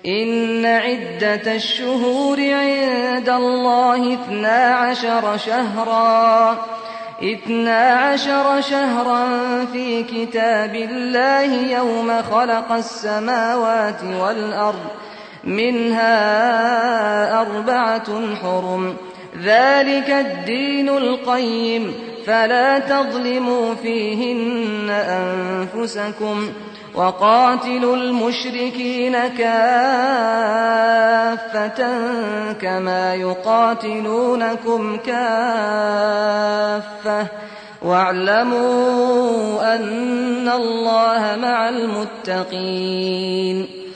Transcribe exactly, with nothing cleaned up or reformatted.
إن عدة الشهور عند الله اثنا عشر شهرا اثنا عشر شهرا في كتاب الله يوم خلق السماوات والأرض منها أربعة حرم ذلك الدين القيم فلا تظلموا فيهن أنفسكم وقاتلوا المشركين كافة كما يقاتلونكم كافة واعلموا أن الله مع المتقين